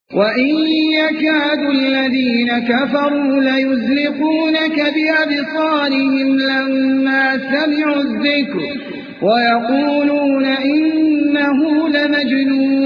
وإن يكاد الذين كفروا ليزلقونك بأبصارهم لما سمعوا الذكر ويقولون إنه لمجنون